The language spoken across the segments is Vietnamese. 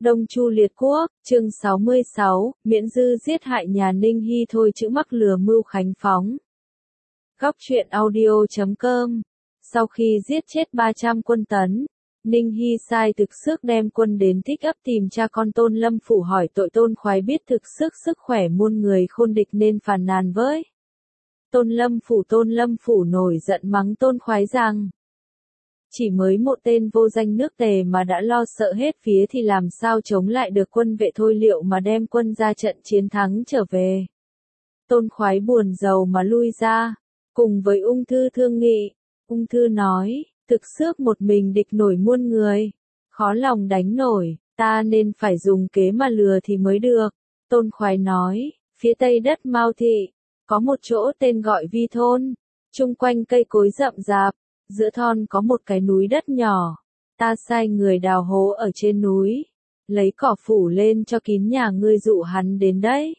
Đông Chu liệt quốc, chương 66, miễn dư giết hại nhà Ninh Hy thôi chữ mắc lừa mưu khánh phóng. Góc truyện audio.com. Sau khi giết chết 300 quân Tấn, Ninh Hy sai thực sức đem quân đến Thích Ấp tìm cha con Tôn Lâm Phủ hỏi tội. Tôn Khoái biết thực sức khỏe muôn người khôn địch nên phàn nàn với Tôn Lâm Phủ nổi giận mắng Tôn Khoái rằng: chỉ mới một tên vô danh nước Tề mà đã lo sợ hết phía thì làm sao chống lại được quân vệ Thôi Liệu mà đem quân ra trận chiến thắng trở về. Tôn Khoái buồn rầu mà lui ra, cùng với Ung Thư thương nghị. Ung Thư nói: thực sức một mình địch nổi muôn người, khó lòng đánh nổi, ta nên phải dùng kế mà lừa thì mới được. Tôn Khoái nói: phía tây đất Mao Thị, có một chỗ tên gọi Vi Thôn, chung quanh cây cối rậm rạp, giữa thon có một cái núi đất nhỏ, ta sai người đào hố ở trên núi, lấy cỏ phủ lên cho kín nhà ngươi dụ hắn đến đấy.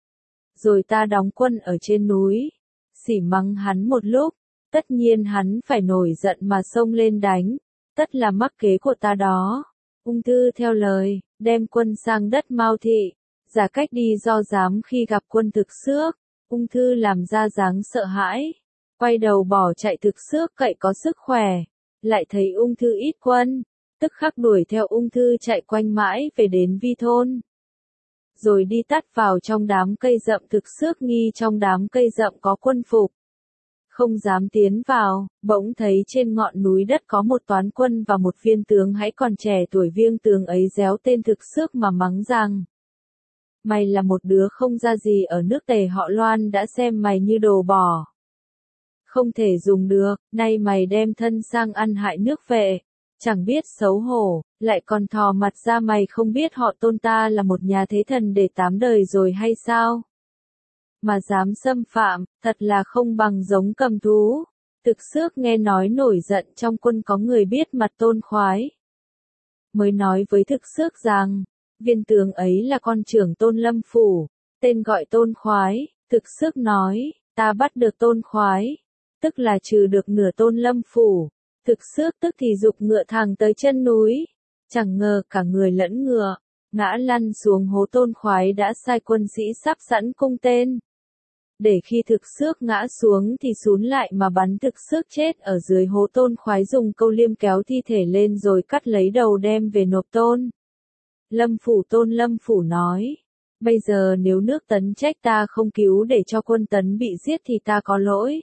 Rồi ta đóng quân ở trên núi, xỉ mắng hắn một lúc, tất nhiên hắn phải nổi giận mà xông lên đánh, tất là mắc kế của ta đó. Ung Thư theo lời, đem quân sang đất Mao Thị, giả cách đi do dám. Khi gặp quân thực xước, Ung Thư làm ra dáng sợ hãi, quay đầu bỏ chạy. Thực xước cậy có sức khỏe, lại thấy Ung Thư ít quân, tức khắc đuổi theo Ung Thư chạy quanh mãi về đến Vi Thôn. Rồi đi tắt vào trong đám cây rậm. Thực xước nghi trong đám cây rậm có quân phục, không dám tiến vào, bỗng thấy trên ngọn núi đất có một toán quân và một viên tướng hãy còn trẻ tuổi. Viên tướng ấy réo tên thực xước mà mắng rằng: mày là một đứa không ra gì ở nước Tề, họ Loan đã xem mày như đồ bỏ, không thể dùng được, nay mày đem thân sang ăn hại nước Vệ, chẳng biết xấu hổ, lại còn thò mặt ra. Mày không biết họ Tôn ta là một nhà thế thần để 8 đời rồi hay sao? Mà dám xâm phạm, thật là không bằng giống cầm thú. Thực xước nghe nói nổi giận. Trong quân có người biết mặt Tôn Khoái, mới nói với thực xước rằng: viên tướng ấy là con trưởng Tôn Lâm Phủ, tên gọi Tôn Khoái. Thực xước nói: ta bắt được Tôn Khoái, tức là trừ được nửa Tôn Lâm Phủ. Thực xước tức thì giục ngựa thẳng tới chân núi, chẳng ngờ cả người lẫn ngựa ngã lăn xuống hố. Tôn Khoái đã sai quân sĩ sắp sẵn cung tên, để khi thực xước ngã xuống thì xún lại mà bắn thực xước chết ở dưới hố. Tôn Khoái dùng câu liêm kéo thi thể lên rồi cắt lấy đầu đem về nộp Tôn Lâm Phủ. Tôn Lâm Phủ nói: bây giờ nếu nước Tấn trách ta không cứu để cho quân Tấn bị giết thì ta có lỗi,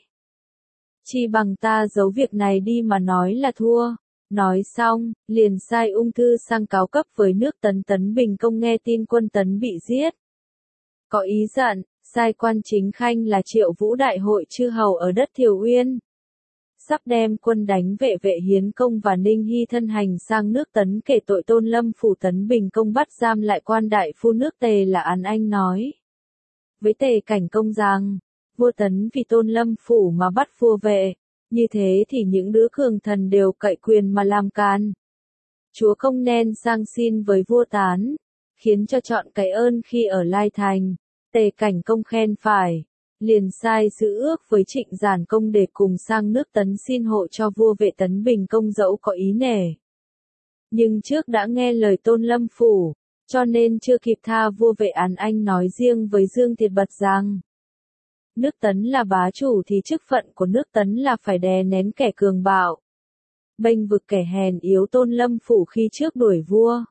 chi bằng ta giấu việc này đi mà nói là thua. Nói xong, liền sai Ung Thư sang cáo cấp với nước Tấn. Tấn Bình Công nghe tin quân Tấn bị giết, có ý giận, sai quan chính khanh là Triệu Vũ đại hội chư hầu ở đất Thiều Uyên, sắp đem quân đánh Vệ Hiến Công và Ninh Hy thân hành sang nước Tấn kể tội Tôn Lâm Phủ. Tấn Bình Công bắt giam lại quan đại phu nước Tề là An Anh, nói với Tề Cảnh Công rằng: vua Tấn vì Tôn Lâm Phủ mà bắt vua Vệ, như thế thì những đứa cường thần đều cậy quyền mà làm can. Chúa không nên sang xin với vua Tán, khiến cho chọn cái ơn khi ở Lai Thành. Tề Cảnh Công khen phải, liền sai giữ ước với Trịnh Giản Công để cùng sang nước Tấn xin hộ cho vua Vệ. Tấn Bình Công dẫu có ý nể, nhưng trước đã nghe lời Tôn Lâm Phủ, cho nên chưa kịp tha vua Vệ. An Anh nói riêng với Dương Thiệt Bật rằng: nước Tấn là bá chủ thì chức phận của nước Tấn là phải đè nén kẻ cường bạo, bênh vực kẻ hèn yếu. Tôn Lâm Phủ khi trước đuổi vua,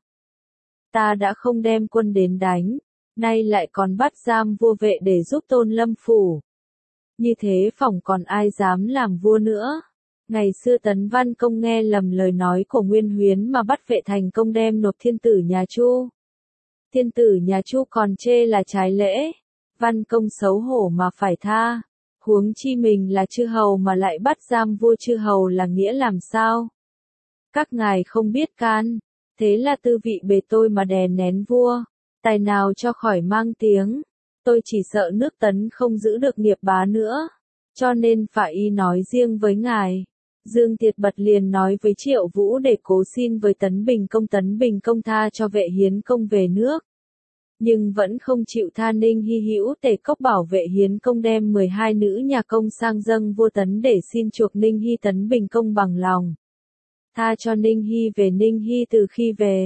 ta đã không đem quân đến đánh, nay lại còn bắt giam vua Vệ để giúp Tôn Lâm Phủ. Như thế phỏng còn ai dám làm vua nữa. Ngày xưa Tấn Văn Công nghe lầm lời nói của Nguyên Huyến mà bắt Vệ thành công đem nộp thiên tử nhà Chu. Thiên tử nhà Chu còn chê là trái lễ. Văn Công xấu hổ mà phải tha, huống chi mình là chư hầu mà lại bắt giam vua. Chư hầu là nghĩa làm sao? Các ngài không biết can, thế là tư vị bề tôi mà đè nén vua, tài nào cho khỏi mang tiếng. Tôi chỉ sợ nước Tấn không giữ được nghiệp bá nữa, cho nên phải y nói riêng với ngài. Dương Thiệt Bật liền nói với Triệu Vũ để cố xin với Tấn Bình Công. Tấn Bình Công tha cho Vệ Hiến Công về nước, nhưng vẫn không chịu tha Ninh Hy. Hữu Tề Cốc bảo Vệ Hiến Công đem 12 nữ nhà công sang dâng vua Tấn để xin chuộc Ninh Hy. Tấn Bình Công bằng lòng tha cho Ninh Hy về. Ninh Hy từ khi về,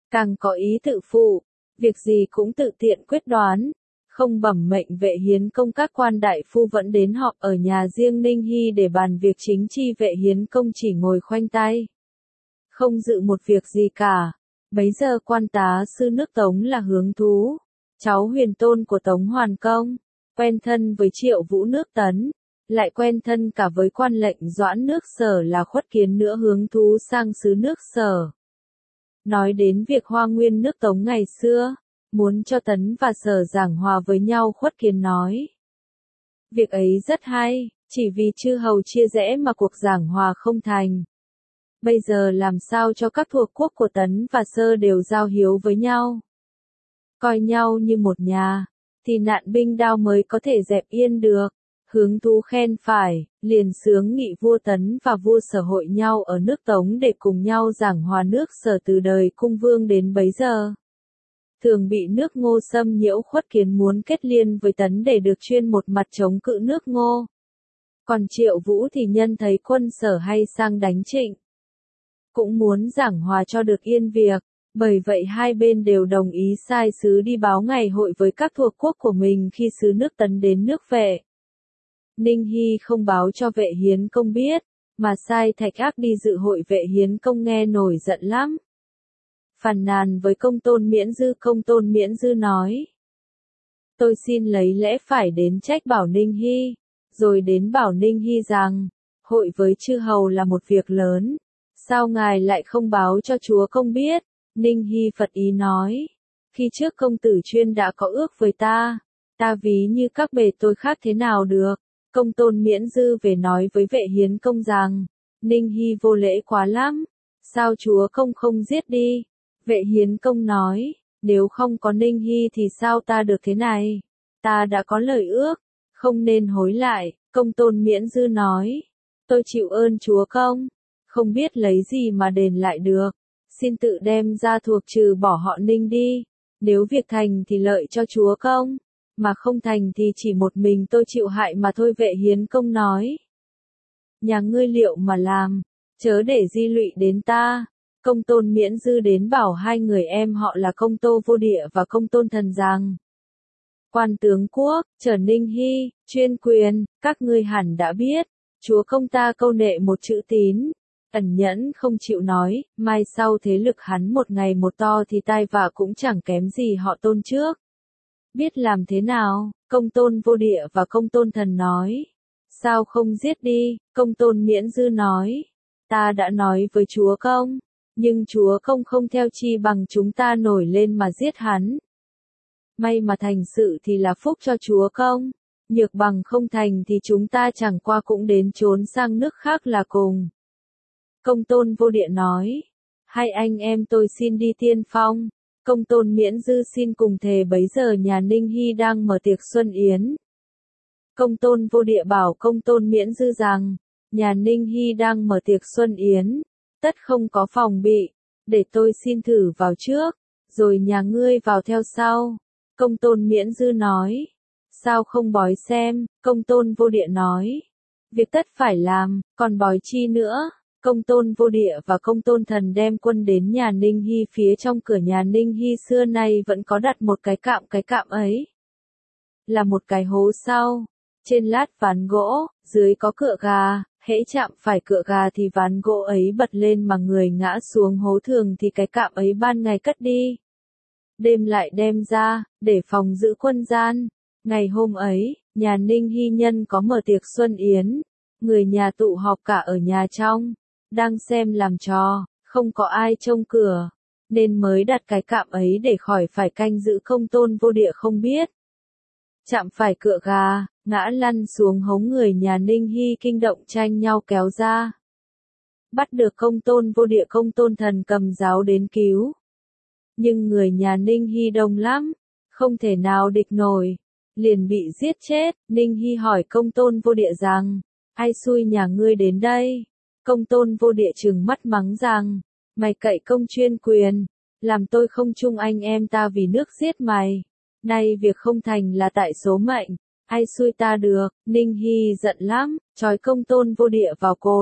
càng có ý tự phụ, việc gì cũng tự tiện quyết đoán, không bẩm mệnh Vệ Hiến Công. Các quan đại phu vẫn đến họp ở nhà riêng Ninh Hy để bàn việc chính chi. Vệ Hiến Công chỉ ngồi khoanh tay, không dự một việc gì cả. Bấy giờ quan tá sư nước Tống là Hướng Thú, cháu huyền tôn của Tống Hoàn Công, quen thân với Triệu Vũ nước Tấn, lại quen thân cả với quan lệnh Doãn nước Sở là Khuất Kiến nữa. Hướng Thú sang xứ nước Sở, nói đến việc Hoa Nguyên nước Tống ngày xưa, muốn cho Tấn và Sở giảng hòa với nhau. Khuất Kiến nói, việc ấy rất hay, chỉ vì chư hầu chia rẽ mà cuộc giảng hòa không thành. Bây giờ làm sao cho các thuộc quốc của Tấn và Sơ đều giao hiếu với nhau, coi nhau như một nhà, thì nạn binh đao mới có thể dẹp yên được. Hướng Thú khen phải, liền xướng nghị vua Tấn và vua Sở hội nhau ở nước Tống để cùng nhau giảng hòa nước Sở từ đời Cung Vương đến bấy giờ. Thường bị nước Ngô xâm nhiễu. Khuất Kiến muốn kết liên với Tấn để được chuyên một mặt chống cự nước Ngô. Còn Triệu Vũ thì nhân thấy quân Sở hay sang đánh Trịnh, cũng muốn giảng hòa cho được yên việc. Bởi vậy hai bên đều đồng ý sai sứ đi báo ngày hội với các thuộc quốc của mình khi sứ nước Tấn đến nước Vệ. Ninh Hy không báo cho Vệ Hiến Công biết, mà sai Thạch Ác đi dự hội. Vệ Hiến Công nghe nổi giận lắm, phàn nàn với Công Tôn Miễn Dư. Công Tôn Miễn Dư nói, tôi xin lấy lẽ phải đến trách bảo Ninh Hy, rồi đến bảo Ninh Hy rằng, hội với chư hầu là một việc lớn, sao ngài lại không báo cho chúa công biết? Ninh Hy Phật ý nói, khi trước công tử chuyên đã có ước với ta ví như các bề tôi khác thế nào được. Công Tôn Miễn Dư về nói với Vệ Hiến Công rằng, Ninh Hy vô lễ quá lắm, sao chúa công không giết đi? Vệ Hiến Công nói, nếu không có Ninh Hy thì sao ta được thế này? Ta đã có lời ước, không nên hối lại. Công Tôn Miễn Dư nói, tôi chịu ơn chúa công, không biết lấy gì mà đền lại được, xin tự đem ra thuộc trừ bỏ họ Ninh đi, nếu việc thành thì lợi cho chúa công, mà không thành thì chỉ một mình tôi chịu hại mà thôi. Vệ Hiến Công nói, nhà ngươi liệu mà làm, chớ để di lụy đến ta. Công Tôn Miễn Dư đến bảo hai người em họ là Công Tô Vô Địa và Công Tôn Thần rằng, quan tướng quốc, trở Ninh Hy, chuyên quyền, các ngươi hẳn đã biết, chúa công ta câu nệ một chữ tín, ẩn nhẫn không chịu nói, mai sau thế lực hắn một ngày một to thì tai vạ cũng chẳng kém gì họ Tôn trước. Biết làm thế nào? Công Tôn Vô Địa và Công Tôn Thần nói, sao không giết đi? Công Tôn Miễn Dư nói, ta đã nói với chúa công, nhưng chúa công không theo chi bằng chúng ta nổi lên mà giết hắn. May mà thành sự thì là phúc cho chúa công, nhược bằng không thành thì chúng ta chẳng qua cũng đến trốn sang nước khác là cùng. Công Tôn Vô Địa nói, hai anh em tôi xin đi tiên phong. Công Tôn Miễn Dư xin cùng thề. Bấy giờ nhà Ninh Hy đang mở tiệc xuân yến. Công Tôn Vô Địa bảo Công Tôn Miễn Dư rằng, nhà Ninh Hy đang mở tiệc xuân yến, tất không có phòng bị, để tôi xin thử vào trước, rồi nhà ngươi vào theo sau. Công Tôn Miễn Dư nói, sao không bói xem? Công Tôn Vô Địa nói, việc tất phải làm, còn bói chi nữa? Công Tôn Vô Địa và Công Tôn Thần đem quân đến nhà Ninh Hy. Phía trong cửa nhà Ninh Hy xưa nay vẫn có đặt một cái cạm ấy là một cái hố sau, trên lát ván gỗ, dưới có cựa gà, hễ chạm phải cựa gà thì ván gỗ ấy bật lên mà người ngã xuống hố. Thường thì cái cạm ấy ban ngày cất đi, đêm lại đem ra, để phòng giữ quân gian. Ngày hôm ấy, nhà Ninh Hy nhân có mở tiệc xuân yến, người nhà tụ họp cả ở nhà trong, đang xem làm trò, không có ai trông cửa, nên mới đặt cái cạm ấy để khỏi phải canh giữ. Công Tôn Vô Địa không biết, chạm phải cựa gà, ngã lăn xuống hố. Người nhà Ninh Hy kinh động tranh nhau kéo ra, bắt được Công Tôn Vô Địa. Công Tôn Thần cầm giáo đến cứu, nhưng người nhà Ninh Hy đông lắm, không thể nào địch nổi, liền bị giết chết. Ninh Hy hỏi Công Tôn Vô Địa rằng, ai xui nhà ngươi đến đây? Công Tôn Vô Địa trừng mắt mắng rằng, mày cậy công chuyên quyền, làm tôi không chung anh em ta vì nước giết mày. Nay việc không thành là tại số mệnh, ai xui ta được? Ninh Hy giận lắm, trói Công Tôn Vô Địa vào cột,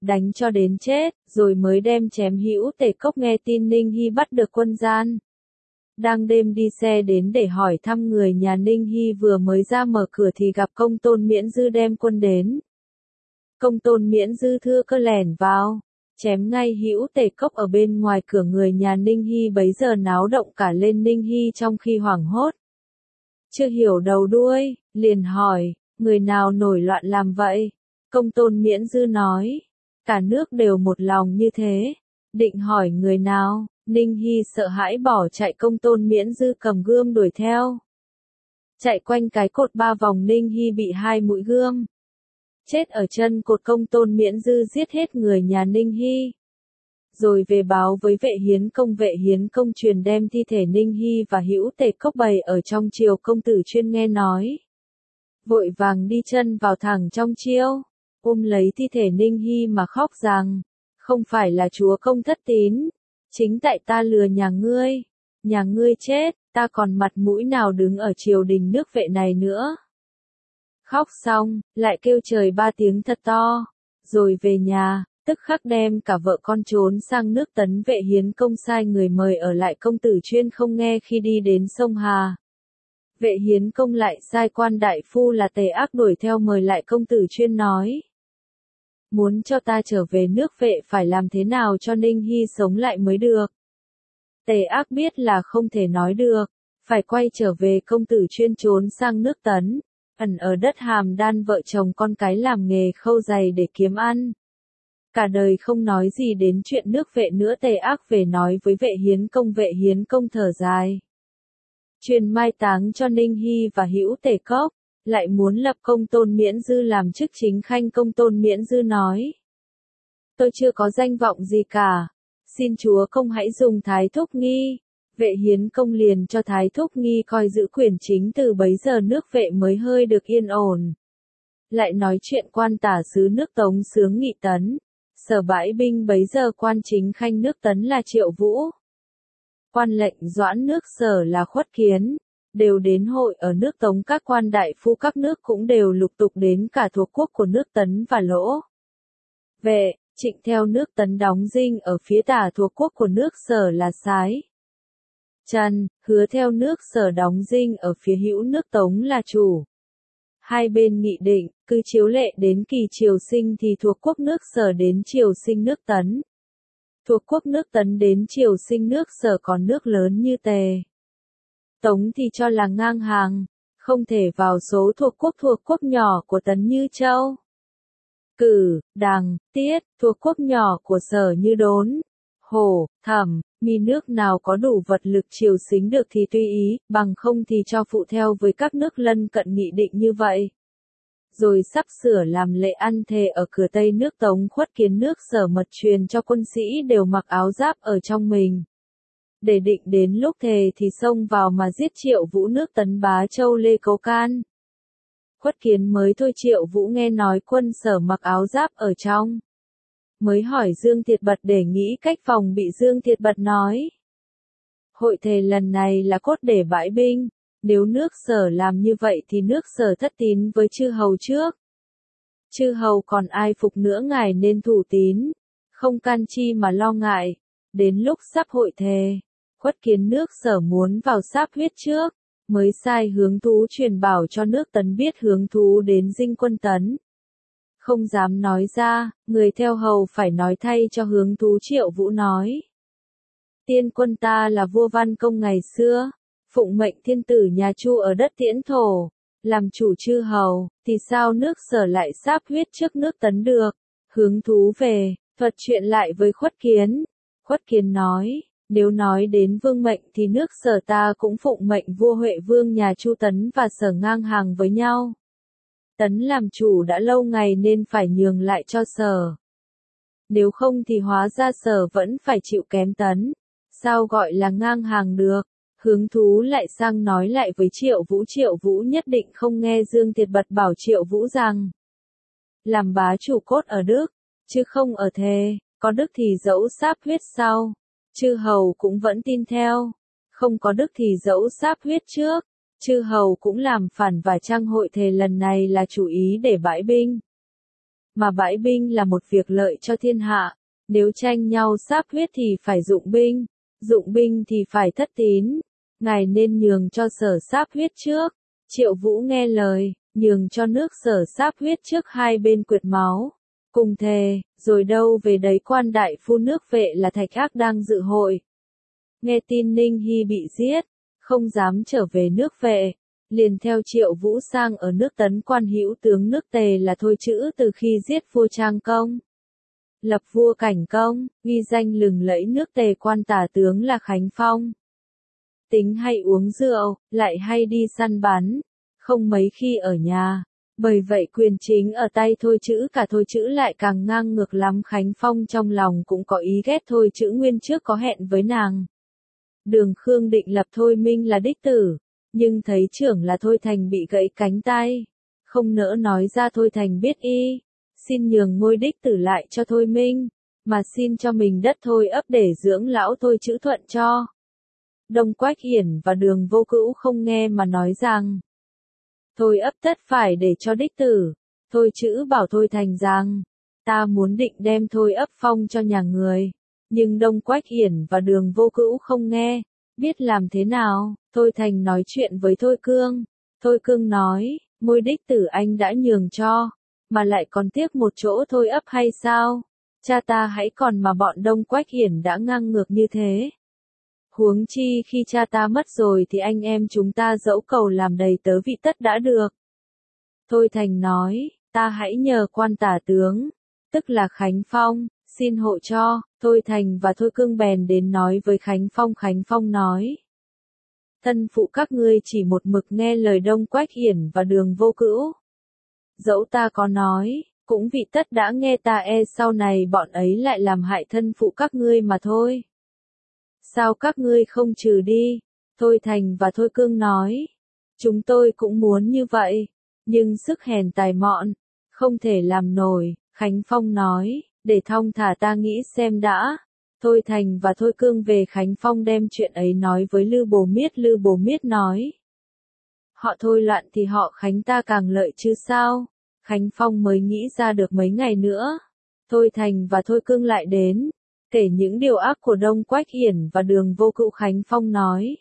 đánh cho đến chết, rồi mới đem chém Hữu Tề Cốc. Nghe tin Ninh Hy bắt được quân gian. Đang đêm đi xe đến để hỏi thăm người nhà Ninh Hy, vừa mới ra mở cửa thì gặp Công Tôn Miễn Dư đem quân đến. Công Tôn Miễn Dư thưa cơ lẻn vào, chém ngay Hữu Tề Cốc ở bên ngoài cửa. Người nhà Ninh Hy bấy giờ náo động cả lên. Ninh Hy trong khi hoảng hốt, chưa hiểu đầu đuôi, liền hỏi, người nào nổi loạn làm vậy? Công Tôn Miễn Dư nói, cả nước đều một lòng như thế. Định hỏi người nào, Ninh Hy sợ hãi bỏ chạy. Công Tôn Miễn Dư cầm gươm đuổi theo. Chạy quanh cái cột 3 vòng, Ninh Hy bị 2 mũi gươm chết ở chân cột. Công Tôn Miễn Dư giết hết người nhà Ninh Hy, rồi về báo với Vệ Hiến Công. Vệ Hiến Công truyền đem thi thể Ninh Hy và Hữu Tề Cốc bày ở trong triều. Công Tử Chuyên nghe nói, vội vàng đi chân vào thẳng trong chiêu, lấy thi thể Ninh Hy mà khóc rằng, không phải là chúa công thất tín, chính tại ta lừa nhà ngươi chết, ta còn mặt mũi nào đứng ở triều đình nước Vệ này nữa. Khóc xong, lại kêu trời 3 tiếng thật to, rồi về nhà, tức khắc đem cả vợ con trốn sang nước Tấn. Vệ Hiến Công sai người mời ở lại. Công Tử Chuyên không nghe. Khi đi đến sông Hà, Vệ Hiến Công lại sai quan đại phu là Tề Ác đuổi theo mời lại. Công Tử Chuyên nói, muốn cho ta trở về nước Vệ phải làm thế nào cho Ninh Hy sống lại mới được. Tề Ác biết là không thể nói được, phải quay trở về. Công Tử Chuyên trốn sang nước Tấn, ẩn ở đất Hàm Đan. Vợ chồng con cái làm nghề khâu giày để kiếm ăn, cả đời không nói gì đến chuyện nước Vệ nữa. Tề Ác về nói với Vệ Hiến Công. Vệ Hiến Công thở dài, truyền mai táng cho Ninh Hy và Hữu Tề Cốc, lại muốn lập Công Tôn Miễn Dư làm chức chính khanh. Công Tôn Miễn Dư nói, tôi chưa có danh vọng gì cả, xin chúa công hãy dùng Thái Thúc Nghi. Vệ Hiến Công liền cho Thái Thúc Nghi coi giữ quyền chính. Từ bấy giờ nước Vệ mới hơi được yên ổn. Lại nói chuyện quan tả sứ nước Tống Xướng Nghị Tấn, Sở bãi binh bấy giờ quan chính khanh nước Tấn là Triệu Vũ, quan lệnh doãn nước Sở là Khuất Kiến, đều đến hội ở nước Tống. Các quan đại phu các nước cũng đều lục tục đến, cả thuộc quốc của nước Tấn và Lỗ Vệ, Trịnh theo nước Tấn đóng dinh ở phía tả thuộc quốc của nước Sở là Sái, Trần, Hứa theo nước Sở đóng dinh ở phía hữu nước Tống là Chủ. Hai bên nghị định, cứ chiếu lệ đến kỳ triều sinh thì thuộc quốc nước Sở đến triều sinh nước Tấn. Thuộc quốc nước Tấn đến triều sinh nước Sở. Còn nước lớn như Tề, Tống thì cho là ngang hàng, không thể vào số thuộc quốc nhỏ của Tấn như Châu, Cử, Đằng, Tiết. Thuộc quốc nhỏ của Sở như Đốn, Hổ, Thẩm, Mi. Nước nào có đủ vật lực triều sính được thì tùy ý, bằng không thì cho phụ theo với các nước lân cận nghị định như vậy. Rồi sắp sửa làm lễ ăn thề ở cửa Tây nước Tống. Khuất Kiến nước Sở mật truyền cho quân sĩ đều mặc áo giáp ở trong mình, để định đến lúc thề thì xông vào mà giết Triệu Vũ nước Tấn bá Châu Lê Cấu Can. Khuất Kiến mới thôi. Triệu Vũ nghe nói quân Sở mặc áo giáp ở trong, mới hỏi Dương Thiệt Bật để nghĩ cách phòng bị. Dương Thiệt Bật nói, hội thề lần này là cốt để bãi binh, nếu nước Sở làm như vậy thì nước Sở thất tín với chư hầu trước. Chư hầu còn ai phục nữa, ngài nên thủ tín, không can chi mà lo ngại. Đến lúc sắp hội thề, Khuất Kiến nước Sở muốn vào sáp huyết trước, mới sai Hướng Thú truyền bảo cho nước Tấn biết. Hướng Thú đến dinh quân Tấn, không dám nói ra, người theo hầu phải nói thay cho Hướng Thú. Triệu Vũ nói, tiên quân ta là vua Văn Công ngày xưa, phụng mệnh thiên tử nhà Chu ở đất Tiễn Thổ, làm chủ chư hầu, thì sao nước Sở lại sáp huyết trước nước Tấn được. Hướng Thú về, thuật chuyện lại với Khuất Kiến. Khuất Kiến nói, nếu nói đến vương mệnh thì nước Sở ta cũng phụng mệnh vua Huệ Vương nhà Chu. Tấn và Sở ngang hàng với nhau. Tấn làm chủ đã lâu ngày nên phải nhường lại cho Sở. Nếu không thì hóa ra Sở vẫn phải chịu kém Tấn. Sao gọi là ngang hàng được? Hướng Thú lại sang nói lại với Triệu Vũ. Triệu Vũ nhất định không nghe. Dương Thiệt Bật bảo Triệu Vũ rằng, làm bá chủ cốt ở đức, chứ không ở thề. Có đức thì dẫu sáp huyết sau, chư hầu cũng vẫn tin theo. Không có đức thì dẫu sáp huyết trước, chư hầu cũng làm phản. Và trang hội thề lần này là chủ ý để bãi binh. mà bãi binh là một việc lợi cho thiên hạ. Nếu tranh nhau sáp huyết thì phải dụng binh thì phải thất tín. Ngài nên nhường cho Sở sáp huyết trước. Triệu Vũ nghe lời, nhường cho nước Sở sáp huyết trước, hai bên quệt máu. Cùng thề, rồi đâu về đấy quan đại phu nước Vệ là Thạch Ác đang dự hội. Nghe tin Ninh Hy bị giết, không dám trở về nước Vệ, liền theo Triệu Vũ sang ở nước Tấn quan hữu tướng nước Tề là Thôi Chữ từ khi giết vua Trang Công. Lập vua Cảnh Công, ghi danh lừng lẫy nước Tề quan tả tướng là Khánh Phong. Tính hay uống rượu, lại hay đi săn bắn, không mấy khi ở nhà. Bởi vậy quyền chính ở tay Thôi Chữ, cả Thôi Chữ lại càng ngang ngược lắm. Khánh Phong trong lòng cũng có ý ghét Thôi Chữ, nguyên trước có hẹn với nàng Đường Khương định lập Thôi Minh là đích tử, nhưng thấy trưởng là Thôi Thành bị gãy cánh tay, không nỡ nói ra. Thôi Thành biết y, xin nhường ngôi đích tử lại cho Thôi Minh, mà xin cho mình đất Thôi ấp để dưỡng lão. Thôi Chữ thuận cho. Đông Quách Hiển và Đường Vô Cữu không nghe mà nói rằng Thôi ấp tất phải để cho đích tử. Thôi Chữ bảo Thôi Thành rằng, ta muốn định đem Thôi ấp phong cho nhà người. Nhưng Đông Quách Hiển và Đường Vô Cữu không nghe, biết làm thế nào. Thôi Thành nói chuyện với Thôi Cương. Thôi Cương nói, ngôi đích tử anh đã nhường cho, mà lại còn tiếc một chỗ Thôi ấp hay sao? Cha ta hãy còn mà bọn Đông Quách Hiển đã ngang ngược như thế. Huống chi khi cha ta mất rồi thì anh em chúng ta dẫu cầu làm đầy tớ vị tất đã được. Thôi Thành nói, ta hãy nhờ quan tả tướng, tức là Khánh Phong, xin hộ cho. Thôi Thành và Thôi Cương bèn đến nói với Khánh Phong. Khánh Phong nói, thân phụ các ngươi chỉ một mực nghe lời Đông Quách Hiển và Đường Vô Cữu. Dẫu ta có nói, cũng vị tất đã nghe ta, sau này bọn ấy lại làm hại thân phụ các ngươi mà thôi. Sao các ngươi không trừ đi? Thôi Thành và Thôi Cương nói, chúng tôi cũng muốn như vậy, nhưng sức hèn tài mọn, không thể làm nổi. Khánh Phong nói, để thong thả ta nghĩ xem đã. Thôi Thành và Thôi Cương về Khánh Phong đem chuyện ấy nói với Lư Bồ Miết. Lư Bồ Miết nói, họ Thôi loạn thì họ Khánh ta càng lợi chứ sao? Khánh Phong mới nghĩ ra được mấy ngày nữa. Thôi Thành và Thôi Cương lại đến, kể những điều ác của Đông Quách Hiển và Đường Vô Cữu. Khánh Phong nói,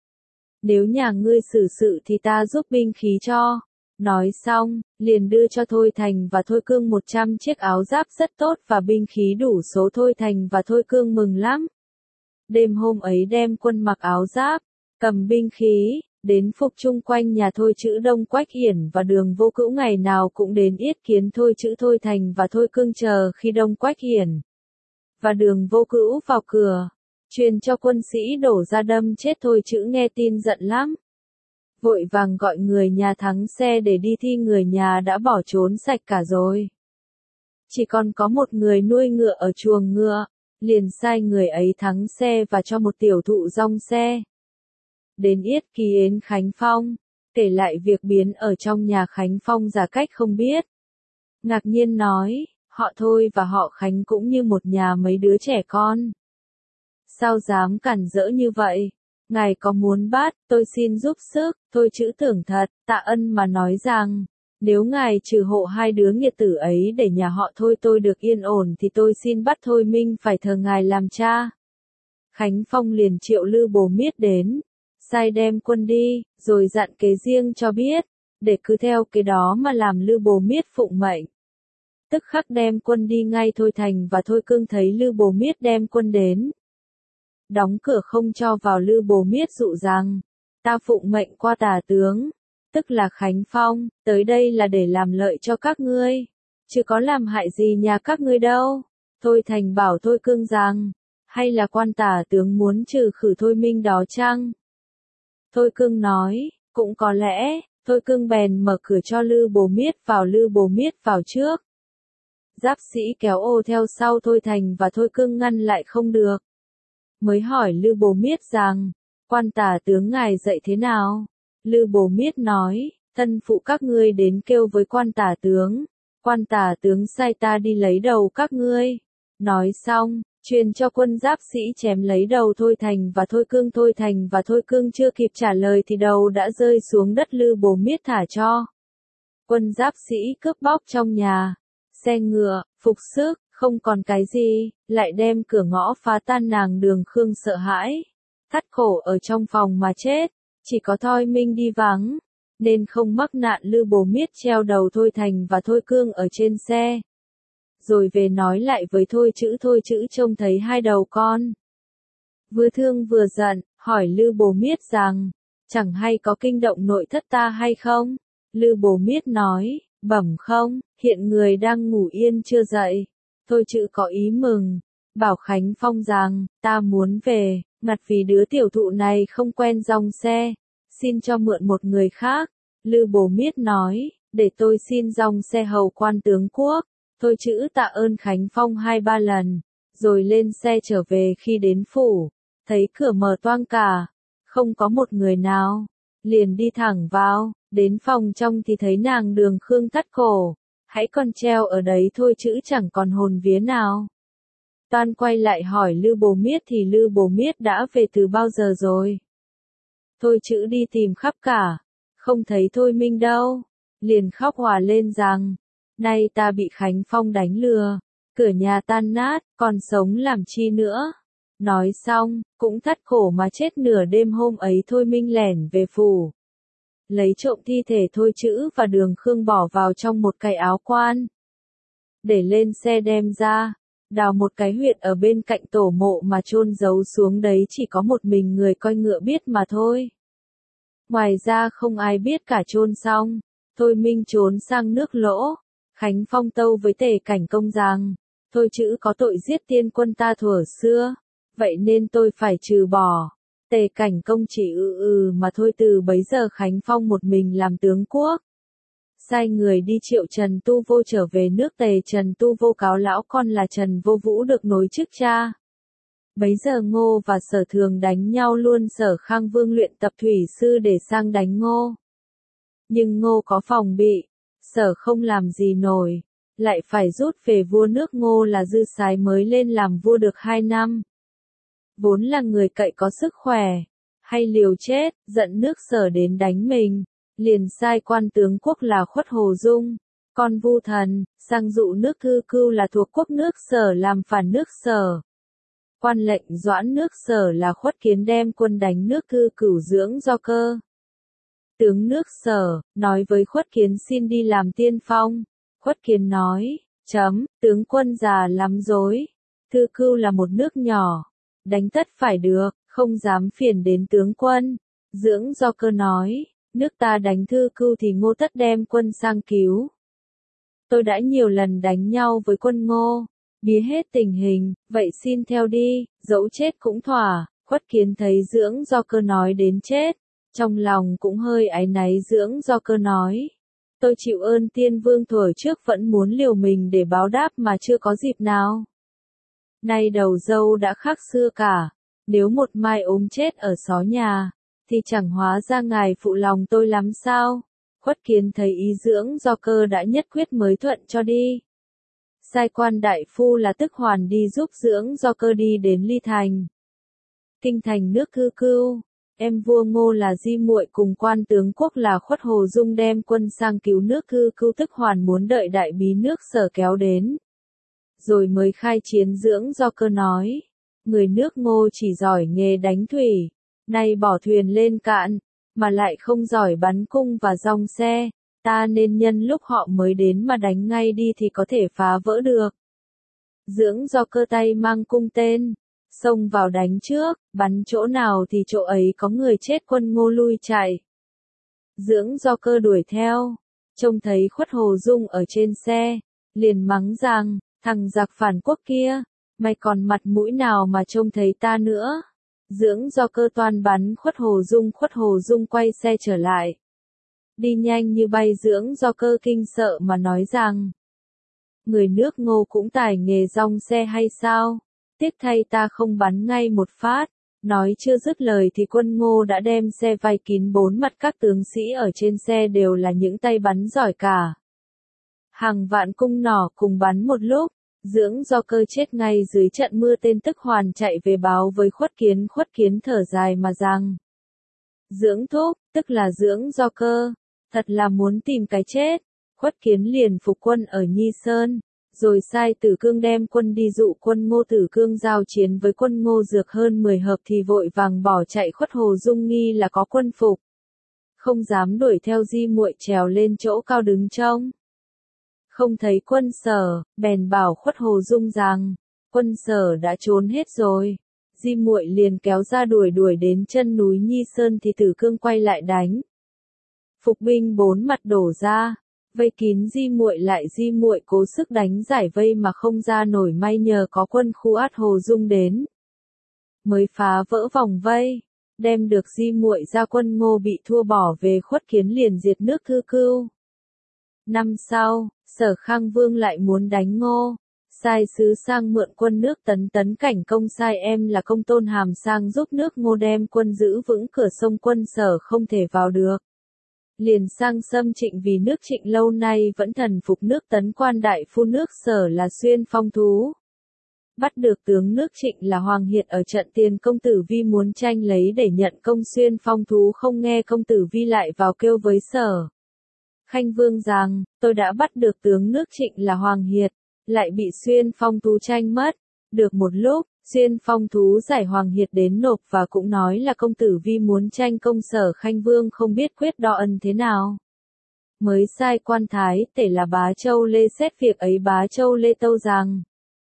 nếu nhà ngươi xử sự thì ta giúp binh khí cho. Nói xong, liền đưa cho Thôi Thành và Thôi Cương 100 chiếc áo giáp rất tốt và binh khí đủ số. Thôi Thành và Thôi Cương mừng lắm. Đêm hôm ấy đem quân mặc áo giáp, cầm binh khí, đến phục chung quanh nhà Thôi Chữ. Đông Quách Hiển và Đường Vô Cữu ngày nào cũng đến yết kiến Thôi Chữ. Thôi Thành và Thôi Cương chờ khi Đông Quách Hiển và Đường Vô Cữu vào cửa, truyền cho quân sĩ đổ ra đâm chết. Thôi Chữ nghe tin giận lắm, vội vàng gọi người nhà thắng xe để đi thi. Người nhà đã bỏ trốn sạch cả rồi, chỉ còn có một người nuôi ngựa ở chuồng ngựa, liền sai người ấy thắng xe và cho một tiểu thụ rong xe. Đến yết kiến Khánh Phong, kể lại việc biến ở trong nhà Khánh Phong giả cách không biết. Ngạc nhiên nói, họ Thôi và họ Khánh cũng như một nhà mấy đứa trẻ con. Sao dám cản rỡ như vậy? Ngài có muốn bắt, tôi xin giúp sức. Thôi Chữ tưởng thật, tạ ân mà nói rằng, nếu ngài trừ hộ hai đứa nghiệt tử ấy để nhà họ Thôi tôi được yên ổn thì tôi xin bắt Thôi Minh phải thờ ngài làm cha. Khánh Phong liền triệu Lư Bồ Miết đến, sai đem quân đi, rồi dặn kế riêng cho biết, để cứ theo cái đó mà làm. Lư Bồ Miết phụng mệnh, tức khắc đem quân đi ngay. Thôi Thành và Thôi Cương thấy Lư Bồ Miết đem quân đến, đóng cửa không cho vào. Lư Bồ Miết dụ rằng, ta phụng mệnh qua tả tướng, tức là Khánh Phong, tới đây là để làm lợi cho các ngươi, chứ có làm hại gì nhà các ngươi đâu. Thôi Thành bảo Thôi Cương rằng, hay là quan tả tướng muốn trừ khử Thôi Minh đó chăng? Thôi Cương nói, cũng có lẽ. Thôi Cương bèn mở cửa cho Lư Bồ Miết vào. Lư Bồ Miết vào trước, giáp sĩ kéo ô theo sau. Thôi Thành và Thôi Cương ngăn lại không được, mới hỏi Lư Bồ Miết rằng, quan tả tướng ngài dạy thế nào? Lư Bồ Miết nói, thân phụ các ngươi đến kêu với quan tả tướng sai ta đi lấy đầu các ngươi. Nói xong, truyền cho quân giáp sĩ chém lấy đầu Thôi Thành và Thôi Cương. Thôi Thành và Thôi Cương chưa kịp trả lời thì đầu đã rơi xuống đất. Lư Bồ Miết thả cho quân giáp sĩ cướp bóc trong nhà, xe ngựa, phục sức, không còn cái gì, lại đem cửa ngõ phá tan. Nàng Đường Khương sợ hãi, thắt cổ ở trong phòng mà chết, chỉ có Thôi Minh đi vắng, nên không mắc nạn. Lư Bồ Miết treo đầu Thôi Thành và Thôi Cương ở trên xe, rồi về nói lại với Thôi Chữ trông thấy hai đầu con. Vừa thương vừa giận, hỏi Lư Bồ Miết rằng, chẳng hay có kinh động nội thất ta hay không? Lư Bồ Miết nói, bẩm không, hiện người đang ngủ yên chưa dậy. Thôi Chữ có ý mừng, bảo Khánh Phong rằng, ta muốn về, ngặt vì đứa tiểu thụ này không quen dòng xe, xin cho mượn một người khác. Lư Bồ Miết nói, để tôi xin dòng xe hầu quan tướng quốc. Thôi Chữ tạ ơn Khánh Phong 2-3 lần, rồi lên xe trở về. Khi đến phủ, thấy cửa mở toang cả, không có một người nào, liền đi thẳng vào, đến phòng trong thì thấy nàng Đường Khương thắt cổ, hãy còn treo ở đấy. Thôi Chữ chẳng còn hồn vía nào. Toan quay lại hỏi Lư Bồ Miết thì Lư Bồ Miết đã về từ bao giờ rồi. Thôi Chữ đi tìm khắp cả, không thấy Thôi Minh đâu, liền khóc òa lên rằng, nay ta bị Khánh Phong đánh lừa, cửa nhà tan nát, còn sống làm chi nữa. Nói xong, cũng thắt cổ mà chết. Nửa đêm hôm ấy Thôi Minh lẻn về phủ, lấy trộm thi thể Thôi Chữ và Đường Khương bỏ vào trong một cái áo quan, để lên xe đem ra, đào một cái huyệt ở bên cạnh tổ mộ mà chôn giấu xuống đấy. Chỉ có một mình người coi ngựa biết mà thôi. Ngoài ra không ai biết cả. Chôn xong, Thôi Minh trốn sang nước Lỗ. Khánh Phong tâu với Tề Cảnh Công rằng, Thôi Chữ có tội giết tiên quân ta thuở xưa, vậy nên tôi phải trừ bỏ. Tề Cảnh Công chỉ mà thôi. Từ bấy giờ Khánh Phong một mình làm tướng quốc, sai người đi triệu Trần Tu Vô trở về nước Tề. Trần Tu Vô cáo lão con là Trần Vô Vũ được nối chức cha. Bấy giờ Ngô và Sở thường đánh nhau luôn. Sở Khang Vương luyện tập thủy sư để sang đánh Ngô, nhưng Ngô có phòng bị, Sở không làm gì nổi, lại phải rút về. Vua nước Ngô là Dư Sái mới lên làm vua được 2 năm. Vốn là người cậy có sức khỏe, hay liều chết, giận nước Sở đến đánh mình, liền sai quan tướng quốc là Khuất Hồ Dung, con Vu Thần, sang dụ nước Thư Cưu là thuộc quốc nước Sở làm phản nước Sở. Quan lệnh doãn nước Sở là Khuất Kiến đem quân đánh nước Thư Cửu dưỡng Do Cơ. Tướng nước Sở, nói với Khuất Kiến xin đi làm tiên phong. Khuất Kiến nói, tướng quân già lắm rồi. Thư Cưu là một nước nhỏ, đánh tất phải được, không dám phiền đến tướng quân. Dưỡng Do Cơ nói, nước ta đánh Thư Cưu thì Ngô tất đem quân sang cứu. Tôi đã nhiều lần đánh nhau với quân Ngô, biết hết tình hình, vậy xin theo đi, dẫu chết cũng thỏa. Khuất Kiến thấy Dưỡng Do Cơ nói đến chết, trong lòng cũng hơi áy náy. Dưỡng Do Cơ nói, tôi chịu ơn tiên vương thuở trước vẫn muốn liều mình để báo đáp mà chưa có dịp nào. Nay đầu dâu đã khác xưa cả, nếu một mai ốm chết ở xó nhà, thì chẳng hóa ra ngài phụ lòng tôi lắm sao? Khuất Kiến thấy ý Dưỡng Do Cơ đã nhất quyết mới thuận cho đi. Sai quan đại phu là Tức Hoàn đi giúp Dưỡng Do Cơ đi đến Ly Thành, kinh thành nước Thư Cưu. Em vua Ngô là Di Muội cùng quan tướng quốc là Khuất Hồ Dung đem quân sang cứu nước Thư Cưu. Tức Hoàn muốn đợi đại bí nước Sở kéo đến, rồi mới khai chiến. Dưỡng Do Cơ nói, người nước Ngô chỉ giỏi nghề đánh thủy, nay bỏ thuyền lên cạn, mà lại không giỏi bắn cung và dòng xe, ta nên nhân lúc họ mới đến mà đánh ngay đi thì có thể phá vỡ được. Dưỡng Do Cơ tay mang cung tên, xông vào đánh trước, bắn chỗ nào thì chỗ ấy có người chết. Quân Ngô lui chạy, Dưỡng Do Cơ đuổi theo, trông thấy Khuất Hồ Dung ở trên xe, liền mắng rằng, thằng giặc phản quốc kia, mày còn mặt mũi nào mà trông thấy ta nữa. Dưỡng Do Cơ toan bắn Khuất Hồ Dung. Khuất Hồ Dung quay xe trở lại, đi nhanh như bay. Dưỡng Do Cơ kinh sợ mà nói rằng, người nước Ngô cũng tài nghề dòng xe hay sao? Tiếc thay ta không bắn ngay một phát. Nói chưa dứt lời thì quân Ngô đã đem xe vây kín 4 mặt. Các tướng sĩ ở trên xe đều là những tay bắn giỏi cả. Hàng vạn cung nỏ cùng bắn một lúc, Dưỡng Do Cơ chết ngay dưới trận mưa tên. Tức Hoàn chạy về báo với Khuất Kiến. Khuất Kiến thở dài mà rằng, Dưỡng thúc, tức là Dưỡng Do Cơ, thật là muốn tìm cái chết. Khuất Kiến liền phục quân ở Nhi Sơn, rồi sai Tử Cương đem quân đi dụ quân Ngô. Tử Cương giao chiến với quân Ngô Dược hơn 10 hợp thì vội vàng bỏ chạy. Khuất Hồ Dung nghi là có quân phục, không dám đuổi theo, Di Muội trèo lên chỗ cao đứng trông, không thấy quân Sở, bèn bảo Khuất Hồ Dung rằng quân Sở đã trốn hết rồi. Di Muội liền kéo ra đuổi đến chân núi Nhi Sơn thì Tử Cương quay lại đánh. Phục binh bốn mặt đổ ra, vây kín Di Muội lại. Di Muội cố sức đánh giải vây mà không ra nổi, may nhờ có quân Khu Át Hồ Dung đến, mới phá vỡ vòng vây, đem được Di Muội ra. Quân Ngô bị thua bỏ về, Khuất Kiến liền diệt nước Thư Cưu. Năm sau, Sở Khang Vương lại muốn đánh Ngô, sai sứ sang mượn quân nước Tấn. Tấn Cảnh Công sai em là Công Tôn Hàm sang giúp nước Ngô đem quân giữ vững cửa sông, quân Sở không thể vào được. Liền sang xâm Trịnh, vì nước Trịnh lâu nay vẫn thần phục nước Tấn. Quan đại phu nước Sở là Xuyên Phong Thú, bắt được tướng nước Trịnh là Hoàng Hiệt ở trận tiền. Công tử Vi muốn tranh lấy để nhận công. Xuyên Phong Thú không nghe, công tử Vi lại vào kêu với Sở Khanh Vương rằng, tôi đã bắt được tướng nước Trịnh là Hoàng Hiệt, lại bị Xuyên Phong Thú tranh mất. Được một lúc, Xuyên Phong Thú giải Hoàng Hiệt đến nộp và cũng nói là công tử Vi muốn tranh công. Sở Khanh Vương không biết quyết đo ân thế nào, mới sai quan thái tể là Bá Châu Lê xét việc ấy. Bá Châu Lê tâu rằng,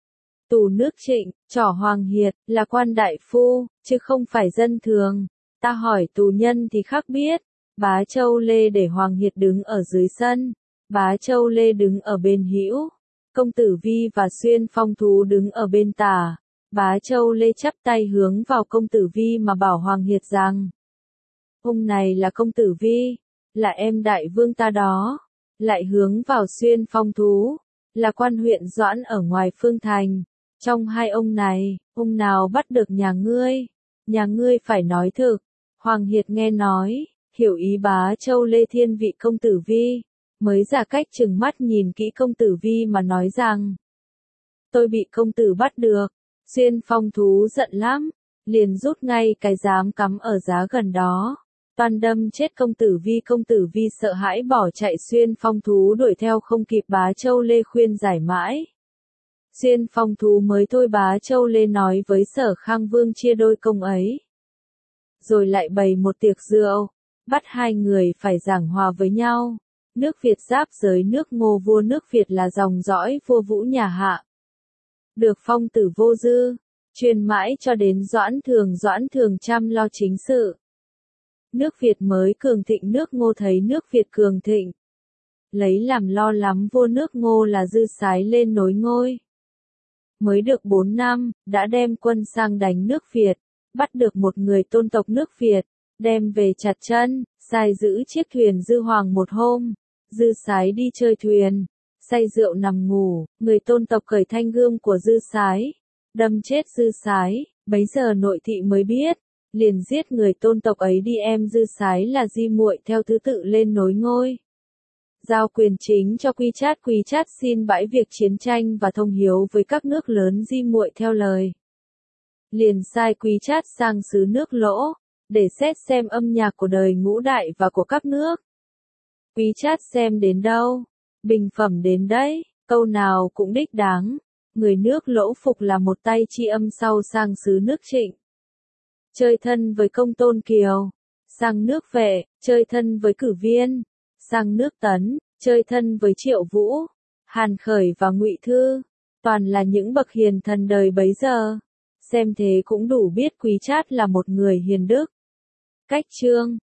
tù nước Trịnh, trỏ Hoàng Hiệt, là quan đại phu, chứ không phải dân thường. Ta hỏi tù nhân thì khác biết. Bá Châu Lê để Hoàng Hiệt đứng ở dưới sân, Bá Châu Lê đứng ở bên hữu, công tử Vi và Xuyên Phong Thú đứng ở bên tả. Bá Châu Lê chắp tay hướng vào công tử Vi mà bảo Hoàng Hiệt rằng, ông này là công tử Vi, là em đại vương ta đó. Lại hướng vào Xuyên Phong Thú, là quan huyện Doãn ở ngoài Phương Thành. Trong hai ông này, ông nào bắt được nhà ngươi phải nói thực. Hoàng Hiệt nghe nói, hiểu ý Bá Châu Lê thiên vị công tử Vi, mới giả cách trừng mắt nhìn kỹ công tử Vi mà nói rằng, tôi bị công tử bắt được. Xuyên Phong Thú giận lắm, liền rút ngay cái giám cắm ở giá gần đó, toan đâm chết công tử Vi. Công tử Vi sợ hãi bỏ chạy, Xuyên Phong Thú đuổi theo không kịp. Bá Châu Lê khuyên giải mãi, Xuyên Phong Thú mới thôi. Bá Châu Lê nói với Sở Khang Vương chia đôi công ấy, rồi lại bày một tiệc rượu, bắt hai người phải giảng hòa với nhau. Nước Việt giáp giới nước Ngô, vua nước Việt là dòng dõi vua Vũ nhà Hạ, được phong tử vô dư, truyền mãi cho đến Doãn Thường. Doãn Thường chăm lo chính sự, nước Việt mới cường thịnh. Nước Ngô thấy nước Việt cường thịnh, lấy làm lo lắm. Vua nước Ngô là Dư Sái lên nối ngôi, mới được 4 năm, đã đem quân sang đánh nước Việt, bắt được một người tôn tộc nước Việt, đem về chặt chân, sai giữ chiếc thuyền Dư Hoàng một hôm. Dư Sái đi chơi thuyền, say rượu nằm ngủ, người tôn tộc cởi thanh gươm của Dư Sái, đâm chết Dư Sái. Bấy giờ nội thị mới biết, liền giết người tôn tộc ấy đi. Em Dư Sái là Di Muội theo thứ tự lên nối ngôi, giao quyền chính cho Quy Trát. Quy Trát xin bãi việc chiến tranh và thông hiếu với các nước lớn. Di Muội theo lời, liền sai Quy Trát sang xứ nước Lỗ, để xét xem âm nhạc của đời Ngũ Đại và của các nước. Quy Trát xem đến đâu, bình phẩm đến đấy, câu nào cũng đích đáng. Người nước Lỗ phục là một tay chi âm, sau sang xứ nước Trịnh, chơi thân với Công Tôn Kiều. Sang nước Vệ, chơi thân với Cử Viên. Sang nước Tấn, chơi thân với Triệu Vũ, Hàn Khởi và Ngụy Thư, toàn là những bậc hiền thần đời bấy giờ. Xem thế cũng đủ biết Quý Trát là một người hiền đức. Cách chương